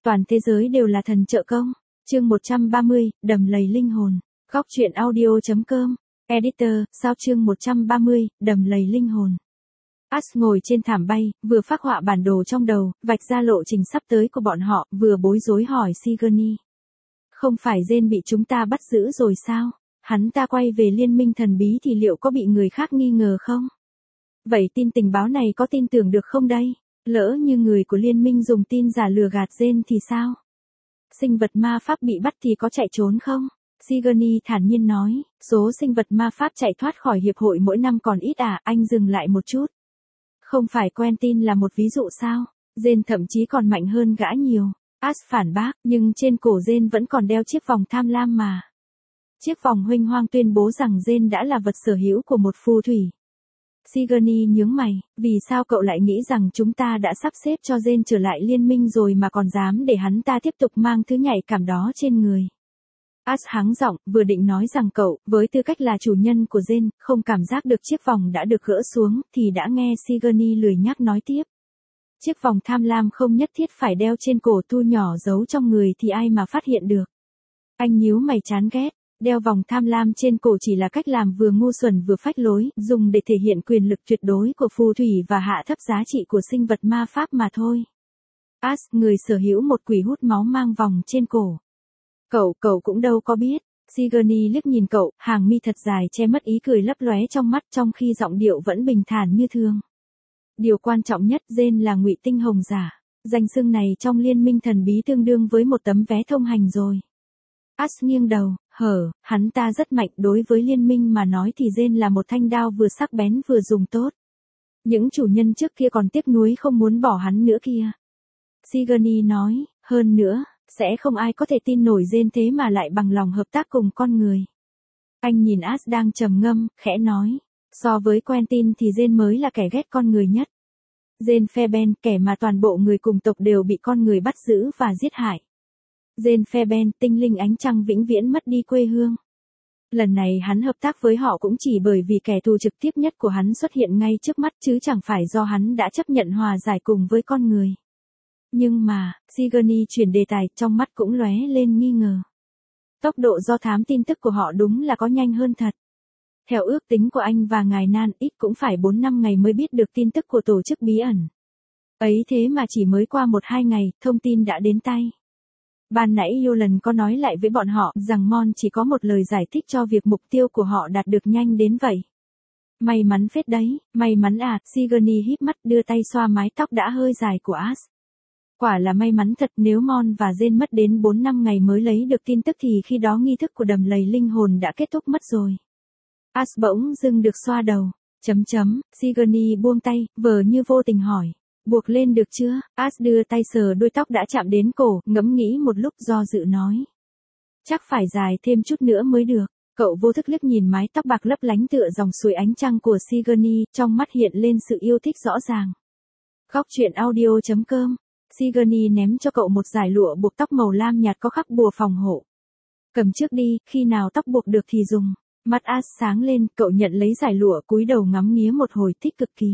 Toàn thế giới đều là thần trợ công. Chương 130, đầm lầy linh hồn. Góc truyện audio.com. Editor, sao chương 130, đầm lầy linh hồn. Ash ngồi trên thảm bay, vừa phác họa bản đồ trong đầu, vạch ra lộ trình sắp tới của bọn họ, vừa bối rối hỏi Sigourney. Không phải Jane bị chúng ta bắt giữ rồi sao? Hắn ta quay về liên minh thần bí thì liệu có bị người khác nghi ngờ không? Vậy tin tình báo này có tin tưởng được không đây? Lỡ như người của liên minh dùng tin giả lừa gạt Jane thì sao? Sinh vật ma pháp bị bắt thì có chạy trốn không? Sigourney thản nhiên nói, số sinh vật ma pháp chạy thoát khỏi hiệp hội mỗi năm còn ít à, anh dừng lại một chút. Không phải Quentin là một ví dụ sao? Jane thậm chí còn mạnh hơn gã nhiều. Ash phản bác, nhưng trên cổ Jane vẫn còn đeo chiếc vòng tham lam mà. Chiếc vòng huênh hoang tuyên bố rằng Jane đã là vật sở hữu của một phù thủy. Sigourney nhướng mày, vì sao cậu lại nghĩ rằng chúng ta đã sắp xếp cho Jane trở lại liên minh rồi mà còn dám để hắn ta tiếp tục mang thứ nhạy cảm đó trên người? Ash hắng giọng, vừa định nói rằng cậu, với tư cách là chủ nhân của Jane, không cảm giác được chiếc vòng đã được gỡ xuống, thì đã nghe Sigourney lười nhắc nói tiếp. Chiếc vòng tham lam không nhất thiết phải đeo trên cổ thu nhỏ giấu trong người thì ai mà phát hiện được. Anh nhíu mày chán ghét, đeo vòng tham lam trên cổ chỉ là cách làm vừa ngu xuẩn vừa phách lối, dùng để thể hiện quyền lực tuyệt đối của phù thủy và hạ thấp giá trị của sinh vật ma pháp mà thôi. Ash, người sở hữu một quỷ hút máu mang vòng trên cổ. Cậu cũng đâu có biết. Sigourney liếc nhìn cậu, hàng mi thật dài che mất ý cười lấp lóe trong mắt trong khi giọng điệu vẫn bình thản như thường. Điều quan trọng nhất, Jane là ngụy tinh hồng giả. Danh xưng này trong liên minh thần bí tương đương với một tấm vé thông hành rồi. Ash nghiêng đầu, hắn ta rất mạnh, đối với liên minh mà nói thì Jane là một thanh đao vừa sắc bén vừa dùng tốt. Những chủ nhân trước kia còn tiếc nuối không muốn bỏ hắn nữa kia. Sigourney nói, hơn nữa, sẽ không ai có thể tin nổi Jane thế mà lại bằng lòng hợp tác cùng con người. Anh nhìn Ash đang trầm ngâm, khẽ nói, so với Quentin thì Jane mới là kẻ ghét con người nhất. Jane Fairbairn, kẻ mà toàn bộ người cùng tộc đều bị con người bắt giữ và giết hại. Jane Fairbairn, tinh linh ánh trăng vĩnh viễn mất đi quê hương. Lần này hắn hợp tác với họ cũng chỉ bởi vì kẻ thù trực tiếp nhất của hắn xuất hiện ngay trước mắt chứ chẳng phải do hắn đã chấp nhận hòa giải cùng với con người. Nhưng mà, Sigourney chuyển đề tài, trong mắt cũng lóe lên nghi ngờ. Tốc độ do thám tin tức của họ đúng là có nhanh hơn thật. Theo ước tính của anh và ngài Nan, ít cũng phải 4-5 ngày mới biết được tin tức của tổ chức bí ẩn. Ấy thế mà chỉ mới qua 1-2 ngày, thông tin đã đến tay. Ban nãy Yolan có nói lại với bọn họ rằng Mon chỉ có một lời giải thích cho việc mục tiêu của họ đạt được nhanh đến vậy. May mắn phết đấy, may mắn à, Sigourney híp mắt đưa tay xoa mái tóc đã hơi dài của Ash. Quả là may mắn thật, nếu Mon và Jane mất đến 4-5 ngày mới lấy được tin tức thì khi đó nghi thức của đầm lầy linh hồn đã kết thúc mất rồi. Ash bỗng dưng được xoa đầu. Sigourney buông tay, vờ như vô tình hỏi. Buộc lên được chưa? Ash đưa tay sờ đuôi tóc đã chạm đến cổ, ngẫm nghĩ một lúc do dự nói. Chắc phải dài thêm chút nữa mới được. Cậu vô thức liếc nhìn mái tóc bạc lấp lánh tựa dòng suối ánh trăng của Sigourney, trong mắt hiện lên sự yêu thích rõ ràng. Góc truyện audio.com. Sigourney ném cho cậu một dải lụa buộc tóc màu lam nhạt có khắc bùa phòng hộ. Cầm trước đi, khi nào tóc buộc được thì dùng. Mắt Ash sáng lên, cậu nhận lấy dải lụa cúi đầu ngắm nghía một hồi thích cực kỳ.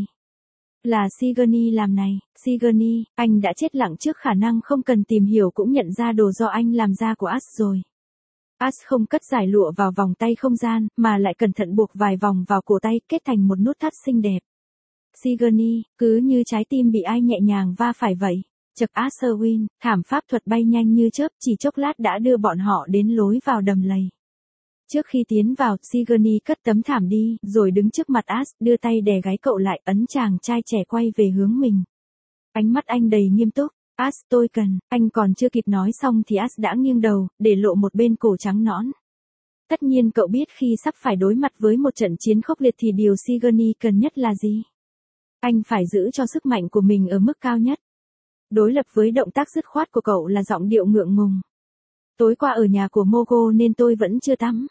Là Sigourney làm này, Sigourney, anh đã chết lặng trước khả năng không cần tìm hiểu cũng nhận ra đồ do anh làm ra của Ash rồi. Ash không cất dải lụa vào vòng tay không gian, mà lại cẩn thận buộc vài vòng vào cổ tay kết thành một nút thắt xinh đẹp. Sigourney, cứ như trái tim bị ai nhẹ nhàng va phải vậy. Chợt Asherwin, thảm pháp thuật bay nhanh như chớp, chỉ chốc lát đã đưa bọn họ đến lối vào đầm lầy. Trước khi tiến vào, Sigourney cất tấm thảm đi, rồi đứng trước mặt Ash, đưa tay đè gáy cậu lại, ấn chàng trai trẻ quay về hướng mình. Ánh mắt anh đầy nghiêm túc. Ash, tôi cần, anh còn chưa kịp nói xong thì Ash đã nghiêng đầu, để lộ một bên cổ trắng nõn. Tất nhiên cậu biết khi sắp phải đối mặt với một trận chiến khốc liệt thì điều Sigourney cần nhất là gì? Anh phải giữ cho sức mạnh của mình ở mức cao nhất. Đối lập với động tác dứt khoát của cậu là giọng điệu ngượng ngùng. Tối qua ở nhà của Mogo nên tôi vẫn chưa tắm.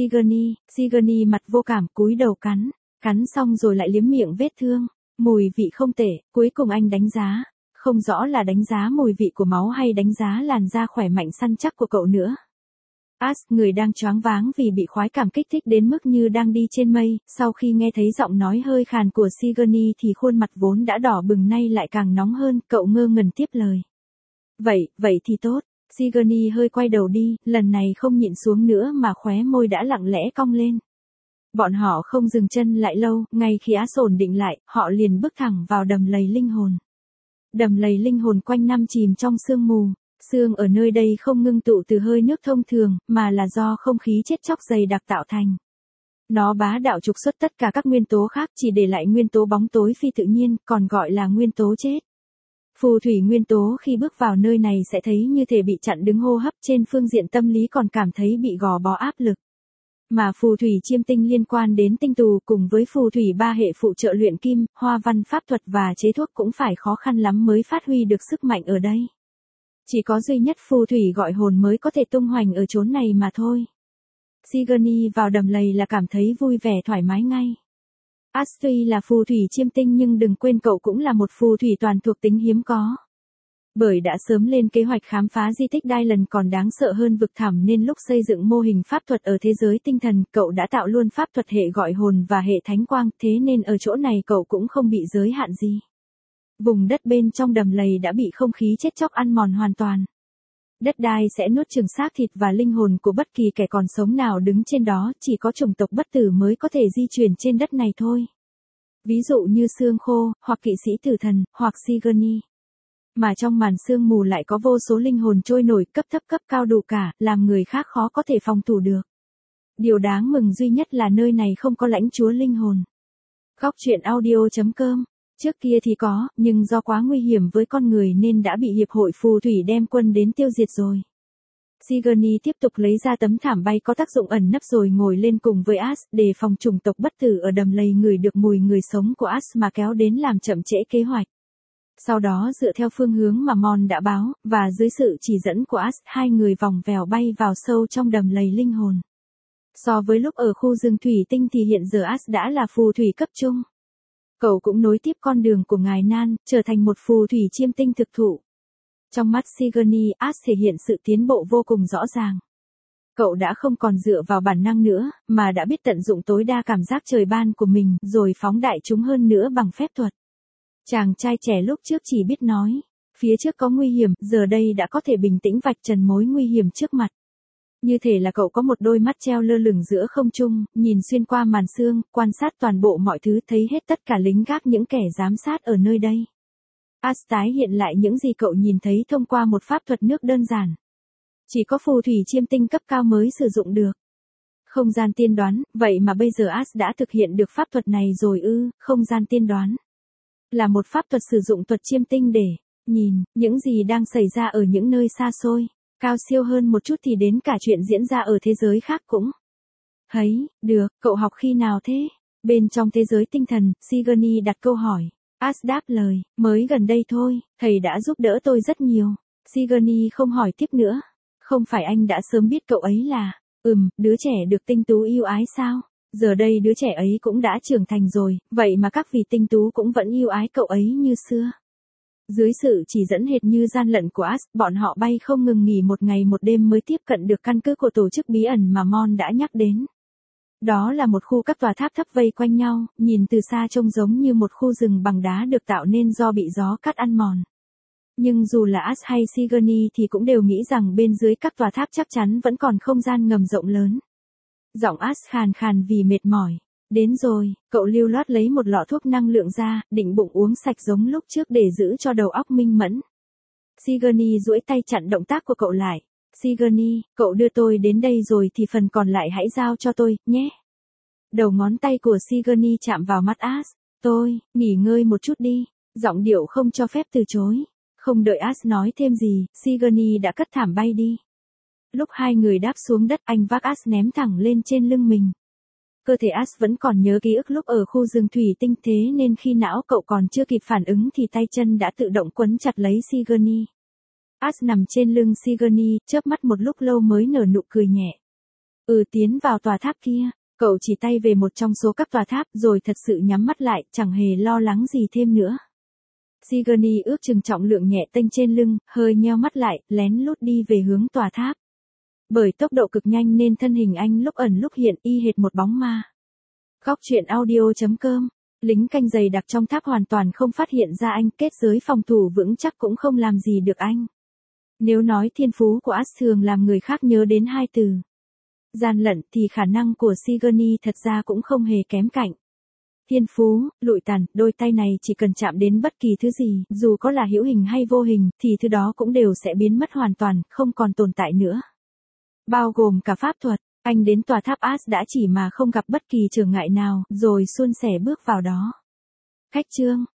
Sigourney mặt vô cảm cúi đầu cắn xong rồi lại liếm miệng vết thương. Mùi vị không tệ, cuối cùng anh đánh giá. Không rõ là đánh giá mùi vị của máu hay đánh giá làn da khỏe mạnh săn chắc của cậu nữa. Ash, người đang choáng váng vì bị khoái cảm kích thích đến mức như đang đi trên mây, sau khi nghe thấy giọng nói hơi khàn của Sigourney thì khuôn mặt vốn đã đỏ bừng nay lại càng nóng hơn, cậu ngơ ngẩn tiếp lời. Vậy thì tốt. Sigourney hơi quay đầu đi, lần này không nhịn xuống nữa mà khóe môi đã lặng lẽ cong lên. Bọn họ không dừng chân lại lâu, ngay khi As ổn định lại, họ liền bước thẳng vào đầm lầy linh hồn. Đầm lầy linh hồn quanh năm chìm trong sương mù. Sương ở nơi đây không ngưng tụ từ hơi nước thông thường, mà là do không khí chết chóc dày đặc tạo thành. Nó bá đạo trục xuất tất cả các nguyên tố khác, chỉ để lại nguyên tố bóng tối phi tự nhiên, còn gọi là nguyên tố chết. Phù thủy nguyên tố khi bước vào nơi này sẽ thấy như thể bị chặn đứng hô hấp, trên phương diện tâm lý còn cảm thấy bị gò bó áp lực. Mà phù thủy chiêm tinh liên quan đến tinh tù cùng với phù thủy ba hệ phụ trợ luyện kim, hoa văn pháp thuật và chế thuốc cũng phải khó khăn lắm mới phát huy được sức mạnh ở đây. Chỉ có duy nhất phù thủy gọi hồn mới có thể tung hoành ở chốn này mà thôi. Sigourney vào đầm lầy là cảm thấy vui vẻ thoải mái ngay. As tuy là phù thủy chiêm tinh nhưng đừng quên cậu cũng là một phù thủy toàn thuộc tính hiếm có. Bởi đã sớm lên kế hoạch khám phá di tích Dylan còn đáng sợ hơn vực thẳm nên lúc xây dựng mô hình pháp thuật ở thế giới tinh thần, cậu đã tạo luôn pháp thuật hệ gọi hồn và hệ thánh quang, thế nên ở chỗ này cậu cũng không bị giới hạn gì. Vùng đất bên trong đầm lầy đã bị không khí chết chóc ăn mòn hoàn toàn. Đất đai sẽ nuốt chửng xác thịt và linh hồn của bất kỳ kẻ còn sống nào đứng trên đó, chỉ có chủng tộc bất tử mới có thể di chuyển trên đất này thôi. Ví dụ như xương khô, hoặc kỵ sĩ tử thần, hoặc Sigourney. Mà trong màn sương mù lại có vô số linh hồn trôi nổi, cấp thấp cấp cao đủ cả, làm người khác khó có thể phòng thủ được. Điều đáng mừng duy nhất là nơi này không có lãnh chúa linh hồn. Góc truyện audio.com. Trước kia thì có, nhưng do quá nguy hiểm với con người nên đã bị hiệp hội phù thủy đem quân đến tiêu diệt rồi. Sigourney tiếp tục lấy ra tấm thảm bay có tác dụng ẩn nấp rồi ngồi lên cùng với As, để phòng chủng tộc bất tử ở đầm lầy ngửi được mùi người sống của As mà kéo đến làm chậm trễ kế hoạch. Sau đó dựa theo phương hướng mà Mon đã báo, và dưới sự chỉ dẫn của As, hai người vòng vèo bay vào sâu trong đầm lầy linh hồn. So với lúc ở khu rừng thủy tinh thì hiện giờ As đã là phù thủy cấp trung. Cậu cũng nối tiếp con đường của ngài Nan, trở thành một phù thủy chiêm tinh thực thụ. Trong mắt Sigourney, As thể hiện sự tiến bộ vô cùng rõ ràng. Cậu đã không còn dựa vào bản năng nữa, mà đã biết tận dụng tối đa cảm giác trời ban của mình, rồi phóng đại chúng hơn nữa bằng phép thuật. Chàng trai trẻ lúc trước chỉ biết nói, phía trước có nguy hiểm, giờ đây đã có thể bình tĩnh vạch trần mối nguy hiểm trước mặt. Như thể là cậu có một đôi mắt treo lơ lửng giữa không trung, nhìn xuyên qua màn sương, quan sát toàn bộ mọi thứ, thấy hết tất cả lính gác, những kẻ giám sát ở nơi đây. As tái hiện lại những gì cậu nhìn thấy thông qua một pháp thuật nước đơn giản. Chỉ có phù thủy chiêm tinh cấp cao mới sử dụng được. Không gian tiên đoán, vậy mà bây giờ As đã thực hiện được pháp thuật này rồi ư? Không gian tiên đoán là một pháp thuật sử dụng thuật chiêm tinh để nhìn những gì đang xảy ra ở những nơi xa xôi. Cao siêu hơn một chút thì đến cả chuyện diễn ra ở thế giới khác cũng. Thấy, được, cậu học khi nào thế? Bên trong thế giới tinh thần, Sigourney đặt câu hỏi. As đáp lời, mới gần đây thôi, thầy đã giúp đỡ tôi rất nhiều. Sigourney không hỏi tiếp nữa. Không phải anh đã sớm biết cậu ấy là, đứa trẻ được tinh tú yêu ái sao? Giờ đây đứa trẻ ấy cũng đã trưởng thành rồi, vậy mà các vị tinh tú cũng vẫn yêu ái cậu ấy như xưa. Dưới sự chỉ dẫn hệt như gian lận của As, bọn họ bay không ngừng nghỉ một ngày một đêm mới tiếp cận được căn cứ của tổ chức bí ẩn mà Mon đã nhắc đến. Đó là một khu các tòa tháp thấp vây quanh nhau, nhìn từ xa trông giống như một khu rừng bằng đá được tạo nên do bị gió cắt ăn mòn. Nhưng dù là As hay Sigourney thì cũng đều nghĩ rằng bên dưới các tòa tháp chắc chắn vẫn còn không gian ngầm rộng lớn. Giọng As khàn khàn vì mệt mỏi. Đến rồi, cậu lưu loát lấy một lọ thuốc năng lượng ra, định bụng uống sạch giống lúc trước để giữ cho đầu óc minh mẫn. Sigourney duỗi tay chặn động tác của cậu lại. Sigourney, cậu đưa tôi đến đây rồi thì phần còn lại hãy giao cho tôi, nhé. Đầu ngón tay của Sigourney chạm vào mắt As. Tôi, nghỉ ngơi một chút đi. Giọng điệu không cho phép từ chối. Không đợi As nói thêm gì, Sigourney đã cất thảm bay đi. Lúc hai người đáp xuống đất, anh vác As ném thẳng lên trên lưng mình. Cơ thể As vẫn còn nhớ ký ức lúc ở khu rừng thủy tinh, thế nên khi não cậu còn chưa kịp phản ứng thì tay chân đã tự động quấn chặt lấy Sigourney. As nằm trên lưng Sigourney, chớp mắt một lúc lâu mới nở nụ cười nhẹ. Tiến vào tòa tháp kia. Cậu chỉ tay về một trong số các tòa tháp rồi thật sự nhắm mắt lại, chẳng hề lo lắng gì thêm nữa. Sigourney ước chừng trọng lượng nhẹ tênh trên lưng, hơi nheo mắt lại, lén lút đi về hướng tòa tháp. Bởi tốc độ cực nhanh nên thân hình anh lúc ẩn lúc hiện y hệt một bóng ma. Góc truyện audio.com. Lính canh dày đặc trong tháp hoàn toàn không phát hiện ra anh, kết giới phòng thủ vững chắc cũng không làm gì được anh. Nếu nói thiên phú của As thường làm người khác nhớ đến hai từ gian lận thì khả năng của Sigourney thật ra cũng không hề kém cạnh. Thiên phú, lụi tàn, đôi tay này chỉ cần chạm đến bất kỳ thứ gì, dù có là hữu hình hay vô hình, thì thứ đó cũng đều sẽ biến mất hoàn toàn, không còn tồn tại nữa. Bao gồm cả pháp thuật, anh đến tòa tháp As đã chỉ mà không gặp bất kỳ trở ngại nào, rồi suôn sẻ bước vào đó. Khách trương,